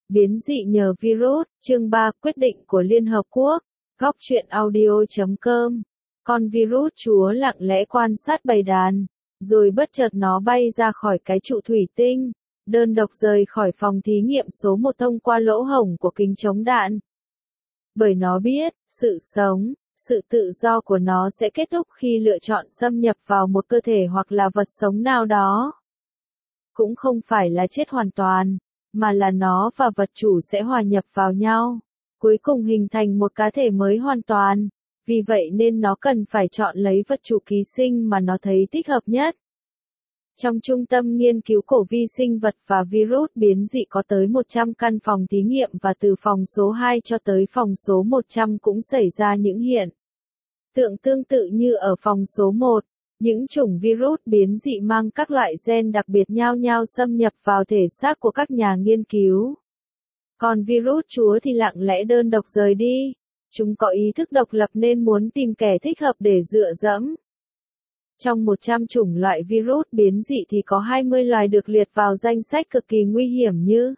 Biến dị nhờ virus, chương 3 quyết định của Liên Hợp Quốc, góc truyện audio.com. Con virus chúa lặng lẽ quan sát bầy đàn, rồi bất chợt nó bay ra khỏi cái trụ thủy tinh, đơn độc rời khỏi phòng thí nghiệm số 1 thông qua lỗ hổng của kính chống đạn. Bởi nó biết, sự sống, sự tự do của nó sẽ kết thúc khi lựa chọn xâm nhập vào một cơ thể hoặc là vật sống nào đó. Cũng không phải là chết hoàn toàn, mà là nó và vật chủ sẽ hòa nhập vào nhau, cuối cùng hình thành một cá thể mới hoàn toàn. Vì vậy nên nó cần phải chọn lấy vật chủ ký sinh mà nó thấy thích hợp nhất. Trong trung tâm nghiên cứu cổ vi sinh vật và virus biến dị có tới 100 căn phòng thí nghiệm, và từ phòng số 2 cho tới phòng số 100 cũng xảy ra những hiện tượng tương tự như ở phòng số 1. Những chủng virus biến dị mang các loại gen đặc biệt nhau nhau xâm nhập vào thể xác của các nhà nghiên cứu. Còn virus chúa thì lặng lẽ đơn độc rời đi. Chúng có ý thức độc lập nên muốn tìm kẻ thích hợp để dựa dẫm. Trong 100 chủng loại virus biến dị thì có 20 loài được liệt vào danh sách cực kỳ nguy hiểm như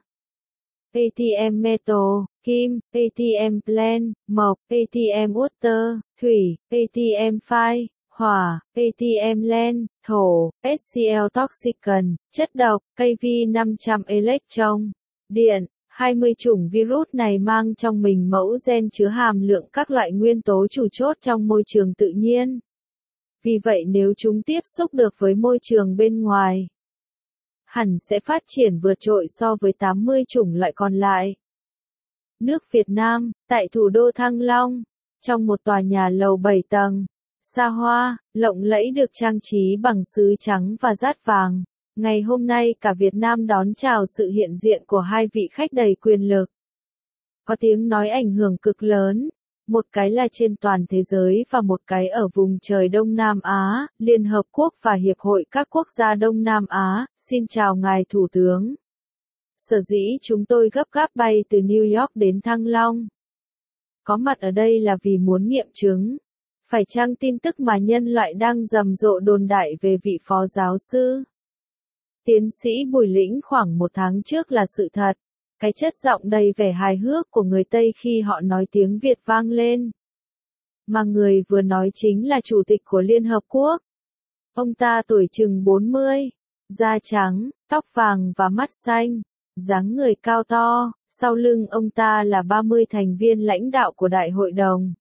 ATM metal, kim, ATM plant, mộc, ATM water, thủy, ATM fire, hỏa, ATM land, thổ, HCl toxicant, chất độc, KV500 electron, điện. 20 chủng virus này mang trong mình mẫu gen chứa hàm lượng các loại nguyên tố chủ chốt trong môi trường tự nhiên. Vì vậy nếu chúng tiếp xúc được với môi trường bên ngoài, hẳn sẽ phát triển vượt trội so với 80 chủng loại còn lại. Nước Việt Nam, tại thủ đô Thăng Long, trong một tòa nhà lầu 7 tầng, xa hoa, lộng lẫy được trang trí bằng sứ trắng và dát vàng. Ngày hôm nay cả Việt Nam đón chào sự hiện diện của hai vị khách đầy quyền lực. Có tiếng nói ảnh hưởng cực lớn, một cái là trên toàn thế giới và một cái ở vùng trời Đông Nam Á, Liên Hợp Quốc và Hiệp hội các quốc gia Đông Nam Á. Xin chào ngài Thủ tướng. Sở dĩ chúng tôi gấp gáp bay từ New York đến Thăng Long. Có mặt ở đây là vì muốn nghiệm chứng. Phải chăng tin tức mà nhân loại đang rầm rộ đồn đại về vị phó giáo sư tiến sĩ Bùi Lĩnh khoảng 1 tháng trước là sự thật. Cái chất giọng đầy vẻ hài hước của người Tây khi họ nói tiếng Việt vang lên. Mà người vừa nói chính là Chủ tịch của Liên Hợp Quốc. Ông ta tuổi chừng 40, da trắng, tóc vàng và mắt xanh, dáng người cao to, sau lưng ông ta là 30 thành viên lãnh đạo của Đại hội đồng.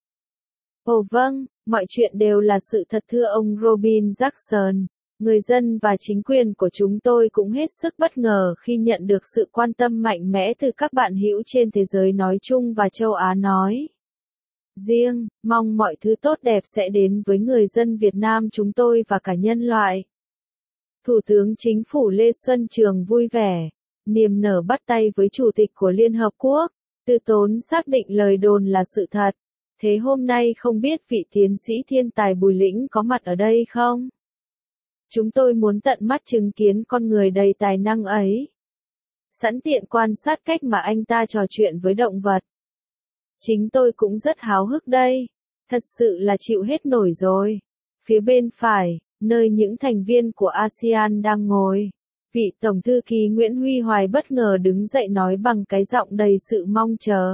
Ồ vâng, mọi chuyện đều là sự thật thưa ông Robin Jackson. Người dân và chính quyền của chúng tôi cũng hết sức bất ngờ khi nhận được sự quan tâm mạnh mẽ từ các bạn hữu trên thế giới nói chung và châu Á nói riêng. Mong mọi thứ tốt đẹp sẽ đến với người dân Việt Nam chúng tôi và cả nhân loại. Thủ tướng Chính phủ Lê Xuân Trường vui vẻ, niềm nở bắt tay với Chủ tịch của Liên Hợp Quốc, từ tốn xác định lời đồn là sự thật. Thế hôm nay không biết vị tiến sĩ thiên tài Bùi Lĩnh có mặt ở đây không? Chúng tôi muốn tận mắt chứng kiến con người đầy tài năng ấy. Sẵn tiện quan sát cách mà anh ta trò chuyện với động vật. Chính tôi cũng rất háo hức đây. Thật sự là chịu hết nổi rồi. Phía bên phải, nơi những thành viên của ASEAN đang ngồi, vị Tổng thư ký Nguyễn Huy Hoài bất ngờ đứng dậy nói bằng cái giọng đầy sự mong chờ.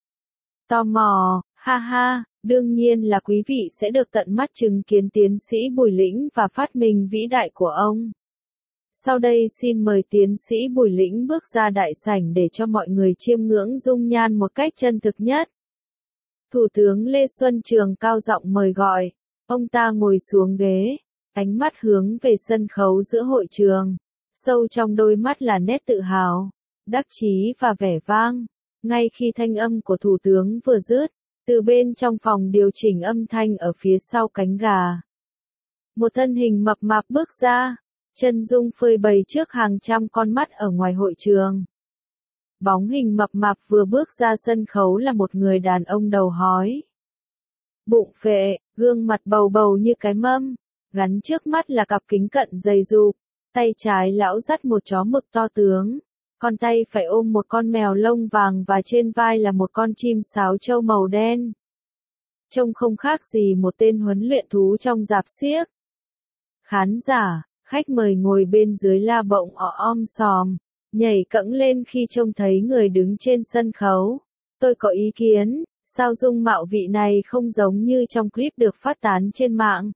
Tò mò, ha ha. Đương nhiên là quý vị sẽ được tận mắt chứng kiến tiến sĩ Bùi Lĩnh và phát minh vĩ đại của ông. Sau đây xin mời tiến sĩ Bùi Lĩnh bước ra đại sảnh để cho mọi người chiêm ngưỡng dung nhan một cách chân thực nhất. Thủ tướng Lê Xuân Trường cao giọng mời gọi. Ông ta ngồi xuống ghế, ánh mắt hướng về sân khấu giữa hội trường. Sâu trong đôi mắt là nét tự hào, đắc chí và vẻ vang. Ngay khi thanh âm của Thủ tướng vừa dứt, từ bên trong phòng điều chỉnh âm thanh ở phía sau cánh gà, một thân hình mập mạp bước ra, chân dung phơi bày trước hàng trăm con mắt ở ngoài hội trường. Bóng hình mập mạp vừa bước ra sân khấu là một người đàn ông đầu hói, bụng phệ, gương mặt bầu bầu như cái mâm, gắn trước mắt là cặp kính cận dày dụp, tay trái lão dắt một chó mực to tướng. Con tay phải ôm một con mèo lông vàng và trên vai là một con chim sáo trâu màu đen. Trông không khác gì một tên huấn luyện thú trong rạp xiếc. Khán giả, khách mời ngồi bên dưới la bỗng om sòm, nhảy cẫng lên khi trông thấy người đứng trên sân khấu. Tôi có ý kiến, sao dung mạo vị này không giống như trong clip được phát tán trên mạng?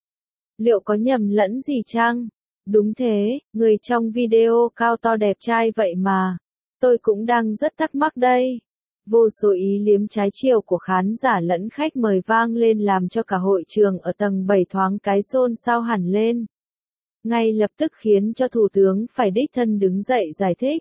Liệu có nhầm lẫn gì chăng? Đúng thế, người trong video cao to đẹp trai vậy mà. Tôi cũng đang rất thắc mắc đây. Vô số ý liếm trái chiều của khán giả lẫn khách mời vang lên làm cho cả hội trường ở tầng 7 thoáng cái xôn xao hẳn lên. Ngay lập tức khiến cho Thủ tướng phải đích thân đứng dậy giải thích.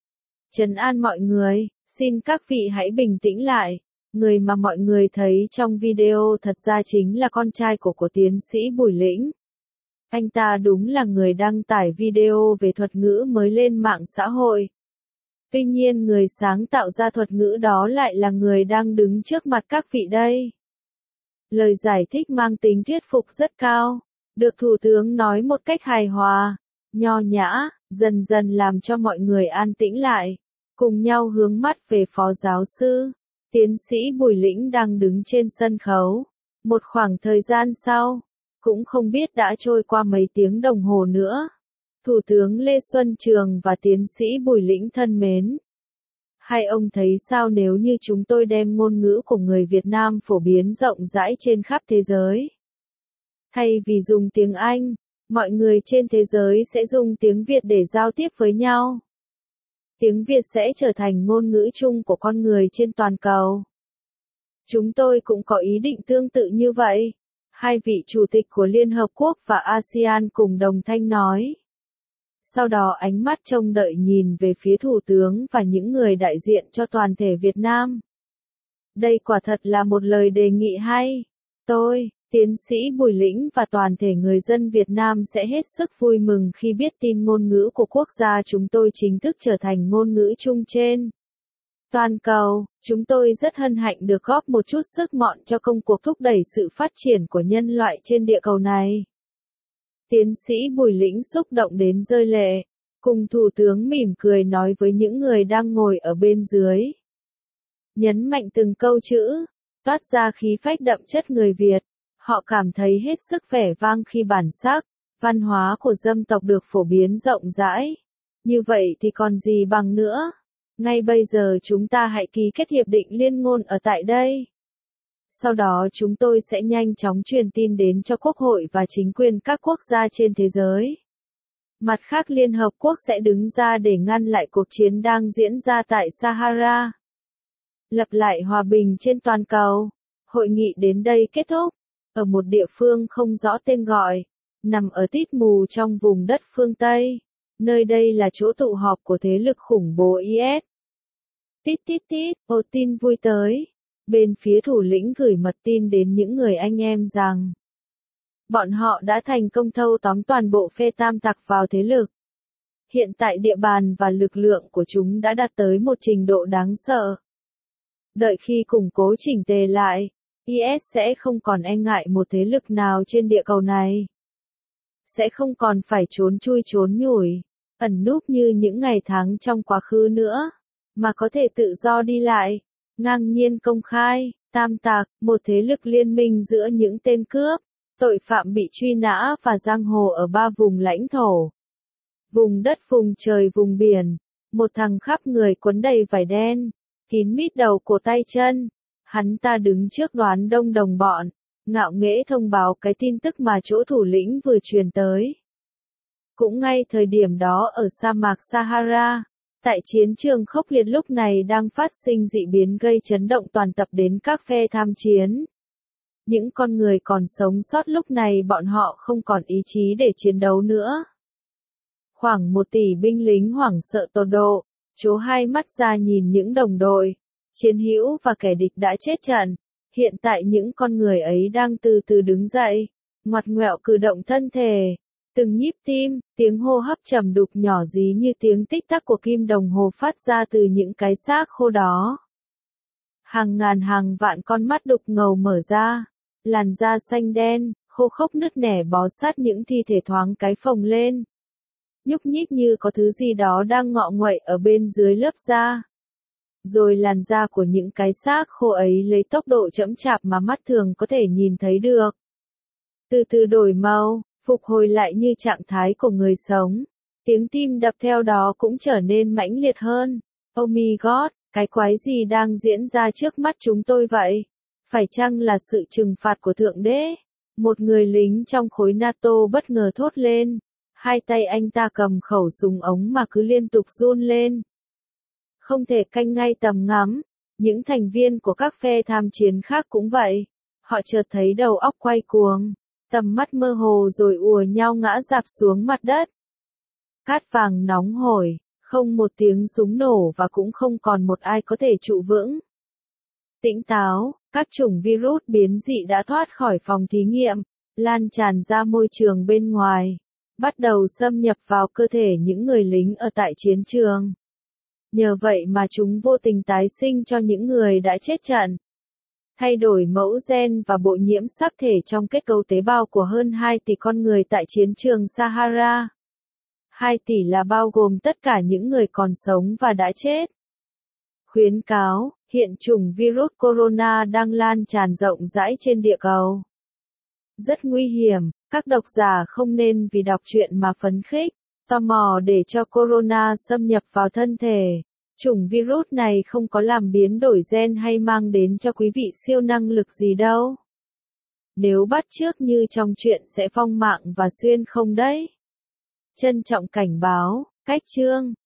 Trấn an mọi người, xin các vị hãy bình tĩnh lại. Người mà mọi người thấy trong video thật ra chính là con trai của tiến sĩ Bùi Lĩnh. Anh ta đúng là người đăng tải video về thuật ngữ mới lên mạng xã hội. Tuy nhiên người sáng tạo ra thuật ngữ đó lại là người đang đứng trước mặt các vị đây. Lời giải thích mang tính thuyết phục rất cao, được Thủ tướng nói một cách hài hòa, nho nhã, dần dần làm cho mọi người an tĩnh lại, cùng nhau hướng mắt về Phó Giáo sư, tiến sĩ Bùi Lĩnh đang đứng trên sân khấu. Một khoảng thời gian sau, cũng không biết đã trôi qua mấy tiếng đồng hồ nữa. Thủ tướng Lê Xuân Trường và tiến sĩ Bùi Lĩnh thân mến. Hai ông thấy sao nếu như chúng tôi đem ngôn ngữ của người Việt Nam phổ biến rộng rãi trên khắp thế giới? Thay vì dùng tiếng Anh, mọi người trên thế giới sẽ dùng tiếng Việt để giao tiếp với nhau. Tiếng Việt sẽ trở thành ngôn ngữ chung của con người trên toàn cầu. Chúng tôi cũng có ý định tương tự như vậy. Hai vị chủ tịch của Liên Hợp Quốc và ASEAN cùng đồng thanh nói. Sau đó ánh mắt trông đợi nhìn về phía Thủ tướng và những người đại diện cho toàn thể Việt Nam. Đây quả thật là một lời đề nghị hay. Tôi, tiến sĩ Bùi Lĩnh và toàn thể người dân Việt Nam sẽ hết sức vui mừng khi biết tin ngôn ngữ của quốc gia chúng tôi chính thức trở thành ngôn ngữ chung trên toàn cầu. Chúng tôi rất hân hạnh được góp một chút sức mọn cho công cuộc thúc đẩy sự phát triển của nhân loại trên địa cầu này. Tiến sĩ Bùi Lĩnh xúc động đến rơi lệ, cùng Thủ tướng mỉm cười nói với những người đang ngồi ở bên dưới. Nhấn mạnh từng câu chữ, toát ra khí phách đậm chất người Việt, họ cảm thấy hết sức vẻ vang khi bản sắc, văn hóa của dân tộc được phổ biến rộng rãi. Như vậy thì còn gì bằng nữa? Ngay bây giờ chúng ta hãy ký kết hiệp định liên ngôn ở tại đây. Sau đó chúng tôi sẽ nhanh chóng truyền tin đến cho Quốc hội và chính quyền các quốc gia trên thế giới. Mặt khác Liên Hợp Quốc sẽ đứng ra để ngăn lại cuộc chiến đang diễn ra tại Sahara. Lập lại hòa bình trên toàn cầu. Hội nghị đến đây kết thúc. Ở một địa phương không rõ tên gọi, nằm ở tít mù trong vùng đất phương Tây. Nơi đây là chỗ tụ họp của thế lực khủng bố IS. Tít tít tít, tin vui tới. Bên phía thủ lĩnh gửi mật tin đến những người anh em rằng bọn họ đã thành công thâu tóm toàn bộ phe tam tặc vào thế lực. Hiện tại địa bàn và lực lượng của chúng đã đạt tới một trình độ đáng sợ. Đợi khi củng cố chỉnh tề lại, IS sẽ không còn e ngại một thế lực nào trên địa cầu này. Sẽ không còn phải trốn chui trốn nhủi, ẩn núp như những ngày tháng trong quá khứ nữa, mà có thể tự do đi lại, ngang nhiên công khai. Tam tặc, một thế lực liên minh giữa những tên cướp, tội phạm bị truy nã và giang hồ ở 3 vùng lãnh thổ. Vùng đất, vùng trời, vùng biển, một thằng khắp người quấn đầy vải đen, kín mít đầu cổ tay chân. Hắn ta đứng trước đoàn đông đồng bọn, ngạo nghễ thông báo cái tin tức mà chỗ thủ lĩnh vừa truyền tới. Cũng ngay thời điểm đó ở sa mạc Sahara, tại chiến trường khốc liệt lúc này đang phát sinh dị biến gây chấn động toàn tập đến các phe tham chiến. Những con người còn sống sót lúc này bọn họ không còn ý chí để chiến đấu nữa. Khoảng 1 tỷ binh lính hoảng sợ tột độ, trố hai mắt ra nhìn những đồng đội, chiến hữu và kẻ địch đã chết trận. Hiện tại những con người ấy đang từ từ đứng dậy, ngoặt ngoẹo cử động thân thể. Từng nhíp tim, tiếng hô hấp trầm đục nhỏ dí như tiếng tích tắc của kim đồng hồ phát ra từ những cái xác khô đó. Hàng ngàn hàng vạn con mắt đục ngầu mở ra, làn da xanh đen, khô khốc nứt nẻ bó sát những thi thể thoáng cái phồng lên. Nhúc nhích như có thứ gì đó đang ngọ nguậy ở bên dưới lớp da. Rồi làn da của những cái xác khô ấy lấy tốc độ chậm chạp mà mắt thường có thể nhìn thấy được. Từ từ đổi màu, phục hồi lại như trạng thái của người sống. Tiếng tim đập theo đó cũng trở nên mãnh liệt hơn. Oh my god, cái quái gì đang diễn ra trước mắt chúng tôi vậy? Phải chăng là sự trừng phạt của Thượng Đế? Một người lính trong khối NATO bất ngờ thốt lên. Hai tay anh ta cầm khẩu súng ống mà cứ liên tục run lên. Không thể canh ngay tầm ngắm. Những thành viên của các phe tham chiến khác cũng vậy. Họ chợt thấy đầu óc quay cuồng, tầm mắt mơ hồ rồi ùa nhau ngã rạp xuống mặt đất. Cát vàng nóng hổi, không một tiếng súng nổ và cũng không còn một ai có thể trụ vững. Tỉnh táo, các chủng virus biến dị đã thoát khỏi phòng thí nghiệm, lan tràn ra môi trường bên ngoài, bắt đầu xâm nhập vào cơ thể những người lính ở tại chiến trường. Nhờ vậy mà chúng vô tình tái sinh cho những người đã chết trận. Thay đổi mẫu gen và bội nhiễm sắc thể trong kết cấu tế bào của hơn 2 tỷ con người tại chiến trường Sahara. 2 tỷ là bao gồm tất cả những người còn sống và đã chết. Khuyến cáo, hiện chủng virus corona đang lan tràn rộng rãi trên địa cầu. Rất nguy hiểm, các độc giả không nên vì đọc truyện mà phấn khích, tò mò để cho corona xâm nhập vào thân thể. Chủng virus này không có làm biến đổi gen hay mang đến cho quý vị siêu năng lực gì đâu. Nếu bắt chước như trong truyện sẽ vong mạng và xuyên không đấy. Trân trọng cảnh báo, cách chương.